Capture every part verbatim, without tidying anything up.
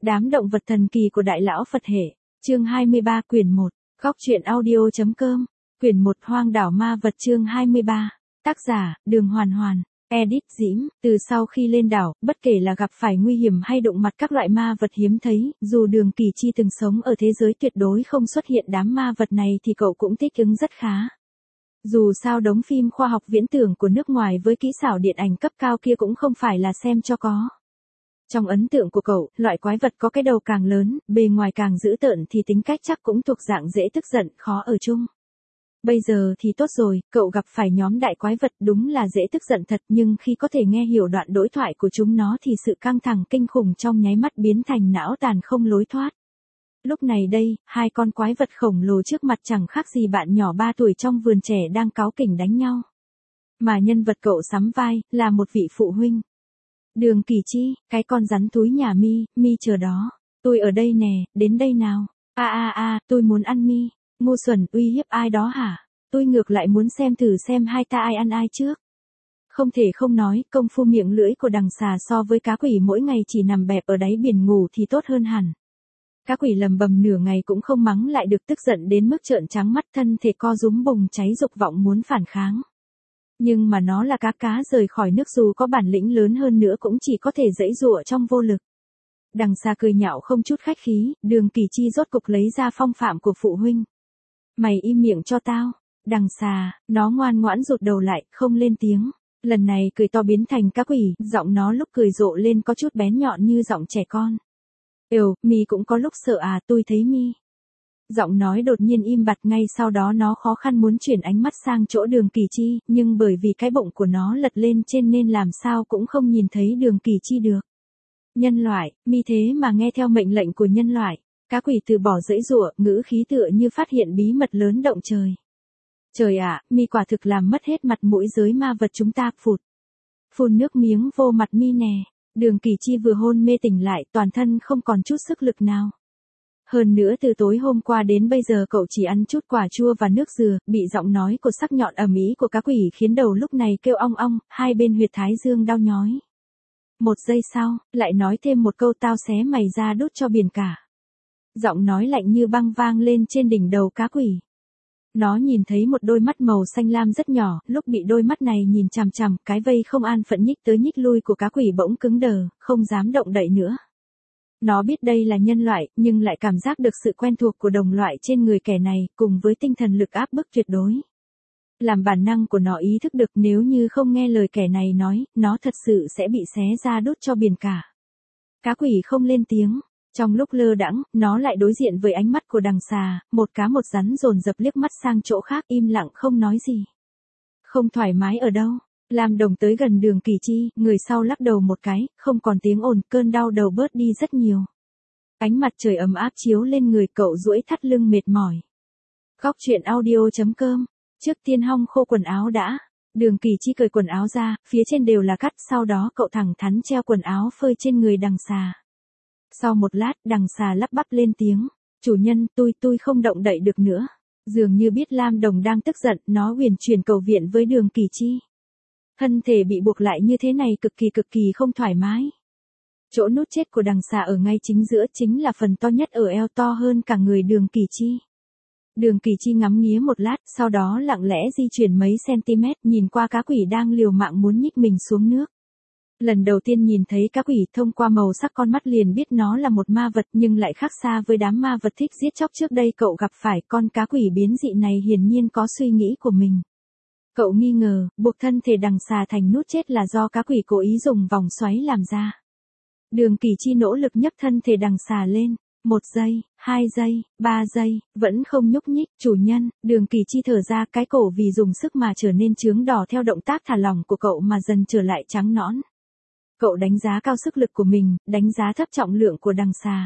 Đám động vật thần kỳ của Đại Lão Phật Hệ, chương hai mươi ba quyển một, góc truyện audio.com, quyển một Hoang đảo ma vật chương hai mươi ba, tác giả, Đường Hoàn Hoàn, edit Diễm, từ sau khi lên đảo, bất kể là gặp phải nguy hiểm hay đụng mặt các loại ma vật hiếm thấy, dù Đường Kỳ Chi từng sống ở thế giới tuyệt đối không xuất hiện đám ma vật này thì cậu cũng thích ứng rất khá. Dù sao đống phim khoa học viễn tưởng của nước ngoài với kỹ xảo điện ảnh cấp cao kia cũng không phải là xem cho có. Trong ấn tượng của cậu, loại quái vật có cái đầu càng lớn, bề ngoài càng dữ tợn thì tính cách chắc cũng thuộc dạng dễ tức giận, khó ở chung. Bây giờ thì tốt rồi, cậu gặp phải nhóm đại quái vật đúng là dễ tức giận thật, nhưng khi có thể nghe hiểu đoạn đối thoại của chúng nó thì sự căng thẳng kinh khủng trong nháy mắt biến thành não tàn không lối thoát. Lúc này đây, hai con quái vật khổng lồ trước mặt chẳng khác gì bạn nhỏ ba tuổi trong vườn trẻ đang cáu kỉnh đánh nhau. Mà nhân vật cậu sắm vai, là một vị phụ huynh. Đường Kỳ Chi, cái con rắn túi nhà mi, mi chờ đó. Tôi ở đây nè, đến đây nào. A a a, tôi muốn ăn mi. Ngu xuẩn, uy hiếp ai đó hả? Tôi ngược lại muốn xem thử xem hai ta ai ăn ai trước. Không thể không nói, công phu miệng lưỡi của đằng xà so với cá quỷ mỗi ngày chỉ nằm bẹp ở đáy biển ngủ thì tốt hơn hẳn. Cá quỷ lầm bầm nửa ngày cũng không mắng lại được, tức giận đến mức trợn trắng mắt, thân thể co rúm bùng cháy dục vọng muốn phản kháng. Nhưng mà nó là cá cá rời khỏi nước, dù có bản lĩnh lớn hơn nữa cũng chỉ có thể giãy giụa trong vô lực. Đằng xà cười nhạo không chút khách khí, Đường Kỳ Chi rốt cục lấy ra phong phạm của phụ huynh. Mày im miệng cho tao. Đằng xà, nó ngoan ngoãn rụt đầu lại, không lên tiếng. Lần này cười to biến thành cá quỷ, giọng nó lúc cười rộ lên có chút bén nhọn như giọng trẻ con. Ều, mi cũng có lúc sợ à, tôi thấy mi. Giọng nói đột nhiên im bặt, ngay sau đó nó khó khăn muốn chuyển ánh mắt sang chỗ Đường Kỳ Chi, nhưng bởi vì cái bụng của nó lật lên trên nên làm sao cũng không nhìn thấy Đường Kỳ Chi được. Nhân loại, mi thế mà nghe theo mệnh lệnh của nhân loại. Cá quỷ từ bỏ giãy giụa, ngữ khí tựa như phát hiện bí mật lớn động trời. Trời ạ, mi quả thực làm mất hết mặt mũi giới ma vật chúng ta, phụt. Phun nước miếng vô mặt mi nè. Đường Kỳ Chi vừa hôn mê tỉnh lại, toàn thân không còn chút sức lực nào. Hơn nữa từ tối hôm qua đến bây giờ cậu chỉ ăn chút quả chua và nước dừa, bị giọng nói của sắc nhọn ầm ĩ của cá quỷ khiến đầu lúc này kêu ong ong, hai bên huyệt thái dương đau nhói. Một giây sau, lại nói thêm một câu tao xé mày ra đút cho biển cả. Giọng nói lạnh như băng vang lên trên đỉnh đầu cá quỷ. Nó nhìn thấy một đôi mắt màu xanh lam rất nhỏ, lúc bị đôi mắt này nhìn chằm chằm, cái vây không an phận nhích tới nhích lui của cá quỷ bỗng cứng đờ, không dám động đậy nữa. Nó biết đây là nhân loại, nhưng lại cảm giác được sự quen thuộc của đồng loại trên người kẻ này, cùng với tinh thần lực áp bức tuyệt đối. Làm bản năng của nó ý thức được nếu như không nghe lời kẻ này nói, nó thật sự sẽ bị xé ra đút cho biển cả. Cá quỷ không lên tiếng. Trong lúc lơ đãng, nó lại đối diện với ánh mắt của đằng xà, một cá một rắn dồn dập liếc mắt sang chỗ khác, im lặng không nói gì. Không thoải mái ở đâu? Lam Đồng tới gần Đường Kỳ Chi, người sau lắc đầu một cái, không còn tiếng ồn, cơn đau đầu bớt đi rất nhiều. Ánh mặt trời ấm áp chiếu lên người cậu, duỗi thắt lưng mệt mỏi. Góc truyện audio.com, trước tiên hong khô quần áo đã. Đường Kỳ Chi cởi quần áo ra, phía trên đều là cắt, sau đó cậu thẳng thắn treo quần áo phơi trên người đằng xà. Sau một lát, đằng xà lắp bắp lên tiếng. Chủ nhân, tôi tôi không động đậy được nữa. Dường như biết Lam Đồng đang tức giận, nó huyền chuyển cầu viện với Đường Kỳ Chi. Thân thể bị buộc lại như thế này cực kỳ cực kỳ không thoải mái. Chỗ nút chết của đằng xà ở ngay chính giữa, chính là phần to nhất ở eo, to hơn cả người Đường Kỳ Chi. Đường Kỳ Chi ngắm nghía một lát, sau đó lặng lẽ di chuyển mấy cm, nhìn qua cá quỷ đang liều mạng muốn nhích mình xuống nước. Lần đầu tiên nhìn thấy cá quỷ, thông qua màu sắc con mắt liền biết nó là một ma vật, nhưng lại khác xa với đám ma vật thích giết chóc trước đây cậu gặp phải. Con cá quỷ biến dị này hiển nhiên có suy nghĩ của mình. Cậu nghi ngờ, buộc thân thể đằng xà thành nút chết là do cá quỷ cố ý dùng vòng xoáy làm ra. Đường Kỳ Chi nỗ lực nhấc thân thể đằng xà lên. Một giây, hai giây, ba giây, vẫn không nhúc nhích. Chủ nhân, Đường Kỳ Chi thở ra, cái cổ vì dùng sức mà trở nên chướng đỏ theo động tác thả lỏng của cậu mà dần trở lại trắng nõn. Cậu đánh giá cao sức lực của mình, đánh giá thấp trọng lượng của đằng xà.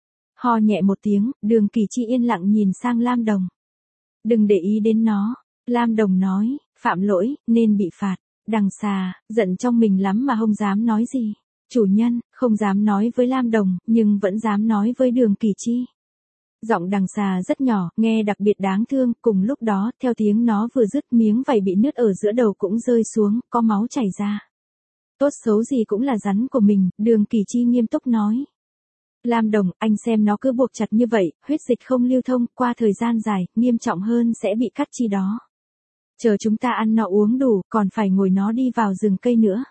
Ho nhẹ một tiếng, Đường Kỳ Chi yên lặng nhìn sang Lam Đồng. Đừng để ý đến nó. Lam Đồng nói, phạm lỗi, nên bị phạt. Đằng xà, giận trong mình lắm mà không dám nói gì. Chủ nhân, không dám nói với Lam Đồng, nhưng vẫn dám nói với Đường Kỳ Chi. Giọng đằng xà rất nhỏ, nghe đặc biệt đáng thương, cùng lúc đó, theo tiếng nó vừa dứt, miếng vảy bị nứt ở giữa đầu cũng rơi xuống, có máu chảy ra. Tốt xấu gì cũng là rắn của mình, Đường Kỳ Chi nghiêm túc nói. Lam Đồng, anh xem nó cứ buộc chặt như vậy, huyết dịch không lưu thông, qua thời gian dài, nghiêm trọng hơn sẽ bị cắt chi đó. Chờ chúng ta ăn no uống đủ, còn phải ngồi nó đi vào rừng cây nữa.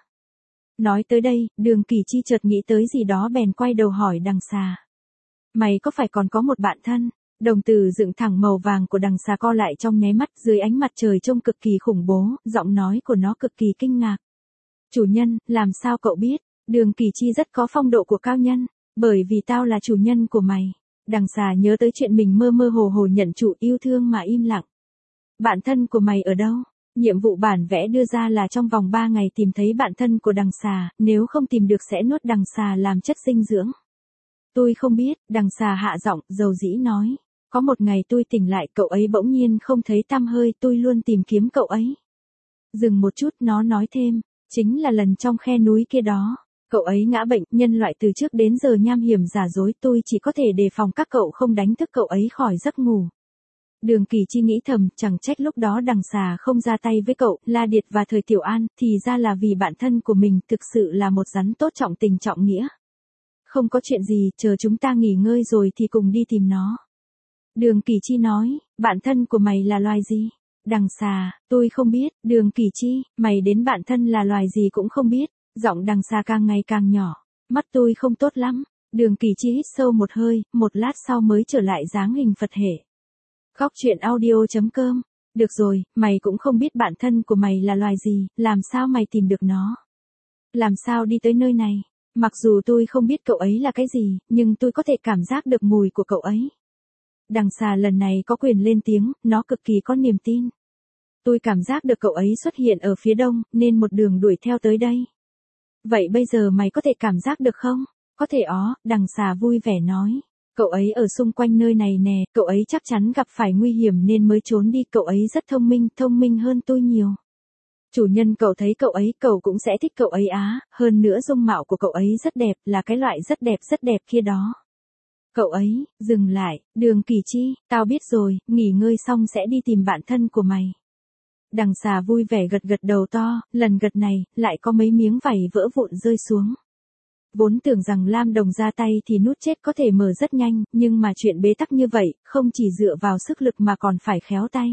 Nói tới đây, Đường Kỳ Chi chợt nghĩ tới gì đó bèn quay đầu hỏi đằng xà. Mày có phải còn có một bạn thân? Đồng tử dựng thẳng màu vàng của đằng xà co lại trong nháy mắt, dưới ánh mặt trời trông cực kỳ khủng bố, giọng nói của nó cực kỳ kinh ngạc. Chủ nhân, làm sao cậu biết? Đường Kỳ Chi rất có phong độ của cao nhân. Bởi vì tao là chủ nhân của mày. Đằng xà nhớ tới chuyện mình mơ mơ hồ hồ nhận chủ yêu thương mà im lặng. Bạn thân của mày ở đâu? Nhiệm vụ bản vẽ đưa ra là trong vòng ba ngày tìm thấy bạn thân của đằng xà, nếu không tìm được sẽ nuốt đằng xà làm chất dinh dưỡng. Tôi không biết, đằng xà hạ giọng, dầu dĩ nói. Có một ngày tôi tỉnh lại, cậu ấy bỗng nhiên không thấy tăm hơi, tôi luôn tìm kiếm cậu ấy. Dừng một chút, nó nói thêm, chính là lần trong khe núi kia đó. Cậu ấy ngã bệnh, nhân loại từ trước đến giờ nham hiểm giả dối, tôi chỉ có thể đề phòng các cậu không đánh thức cậu ấy khỏi giấc ngủ. Đường Kỳ Chi nghĩ thầm, chẳng trách lúc đó đằng xà không ra tay với cậu, La Điệt và Thời Tiểu An, thì ra là vì bạn thân của mình thực sự là một rắn tốt trọng tình trọng nghĩa. Không có chuyện gì, chờ chúng ta nghỉ ngơi rồi thì cùng đi tìm nó. Đường Kỳ Chi nói, bạn thân của mày là loài gì? Đằng xà, tôi không biết, Đường Kỳ Chi, mày đến bạn thân là loài gì cũng không biết. Giọng đằng xà càng ngày càng nhỏ, mắt tôi không tốt lắm. Đường Kỳ Chi hít sâu một hơi, một lát sau mới trở lại dáng hình Phật hệ. Góc truyện audio chấm com. Được rồi, mày cũng không biết bạn thân của mày là loài gì, làm sao mày tìm được nó? Làm sao đi tới nơi này? Mặc dù tôi không biết cậu ấy là cái gì, nhưng tôi có thể cảm giác được mùi của cậu ấy. Đằng xà lần này có quyền lên tiếng, nó cực kỳ có niềm tin. Tôi cảm giác được cậu ấy xuất hiện ở phía đông, nên một đường đuổi theo tới đây. Vậy bây giờ mày có thể cảm giác được không? Có thể ó, đằng xà vui vẻ nói. Cậu ấy ở xung quanh nơi này nè, cậu ấy chắc chắn gặp phải nguy hiểm nên mới trốn đi, cậu ấy rất thông minh, thông minh hơn tôi nhiều. Chủ nhân cậu thấy cậu ấy, cậu cũng sẽ thích cậu ấy á, hơn nữa dung mạo của cậu ấy rất đẹp, là cái loại rất đẹp rất đẹp kia đó. Cậu ấy, dừng lại, Đường Kỳ Chi, tao biết rồi, nghỉ ngơi xong sẽ đi tìm bạn thân của mày. Đằng xà vui vẻ gật gật đầu to, lần gật này, lại có mấy miếng vảy vỡ vụn rơi xuống. Vốn tưởng rằng Lam Đồng ra tay thì nút chết có thể mở rất nhanh, nhưng mà chuyện bế tắc như vậy, không chỉ dựa vào sức lực mà còn phải khéo tay.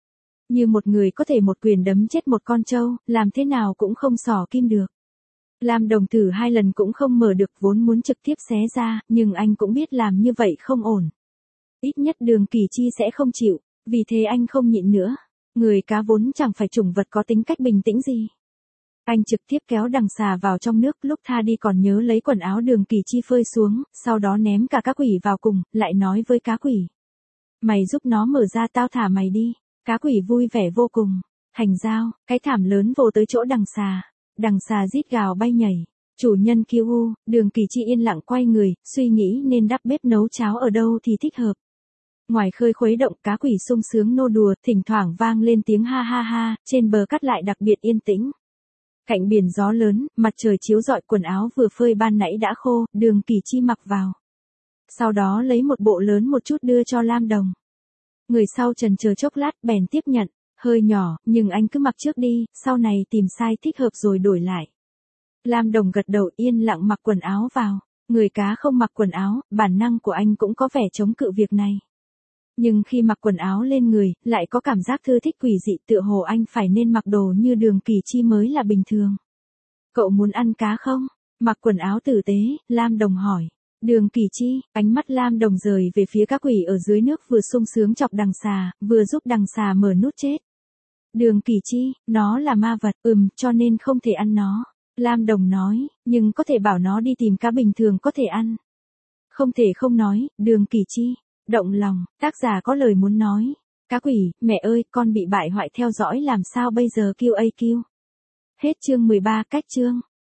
Như một người có thể một quyền đấm chết một con trâu, làm thế nào cũng không xỏ kim được. Lam Đồng thử hai lần cũng không mở được, vốn muốn trực tiếp xé ra, nhưng anh cũng biết làm như vậy không ổn. Ít nhất Đường Kỳ Chi sẽ không chịu, vì thế anh không nhịn nữa. Người cá vốn chẳng phải chủng vật có tính cách bình tĩnh gì. Anh trực tiếp kéo đằng xà vào trong nước, lúc tha đi còn nhớ lấy quần áo Đường Kỳ Chi phơi xuống, sau đó ném cả cá quỷ vào cùng, lại nói với cá quỷ. Mày giúp nó mở ra, tao thả mày đi. Cá quỷ vui vẻ vô cùng. Hành dao, cái thảm lớn vồ tới chỗ đằng xà. Đằng xà rít gào bay nhảy. Chủ nhân kêu u, Đường Kỳ Chi yên lặng quay người, suy nghĩ nên đắp bếp nấu cháo ở đâu thì thích hợp. Ngoài khơi khuấy động, cá quỷ sung sướng nô đùa, thỉnh thoảng vang lên tiếng ha ha ha, trên bờ cát lại đặc biệt yên tĩnh. Cạnh biển gió lớn, mặt trời chiếu rọi, quần áo vừa phơi ban nãy đã khô, Đường Kỳ Chi mặc vào. Sau đó lấy một bộ lớn một chút đưa cho Lam Đồng. Người sau trần chờ chốc lát, bèn tiếp nhận, hơi nhỏ, nhưng anh cứ mặc trước đi, sau này tìm size thích hợp rồi đổi lại. Lam Đồng gật đầu yên lặng mặc quần áo vào. Người cá không mặc quần áo, bản năng của anh cũng có vẻ chống cự việc này. Nhưng khi mặc quần áo lên người, lại có cảm giác thư thích quỷ dị, tựa hồ anh phải nên mặc đồ như Đường Kỳ Chi mới là bình thường. Cậu muốn ăn cá không? Mặc quần áo tử tế, Lam Đồng hỏi. Đường Kỳ Chi, ánh mắt Lam Đồng rời về phía cá quỷ ở dưới nước vừa sung sướng chọc đằng xà, vừa giúp đằng xà mở nút chết. Đường Kỳ Chi, nó là ma vật, ừm, cho nên không thể ăn nó. Lam Đồng nói, nhưng có thể bảo nó đi tìm cá bình thường có thể ăn. Không thể không nói, Đường Kỳ Chi. Động lòng, tác giả có lời muốn nói. Cá quỷ, mẹ ơi, con bị bại hoại theo dõi làm sao bây giờ, kêu a kêu. Hết chương mười ba, cách chương.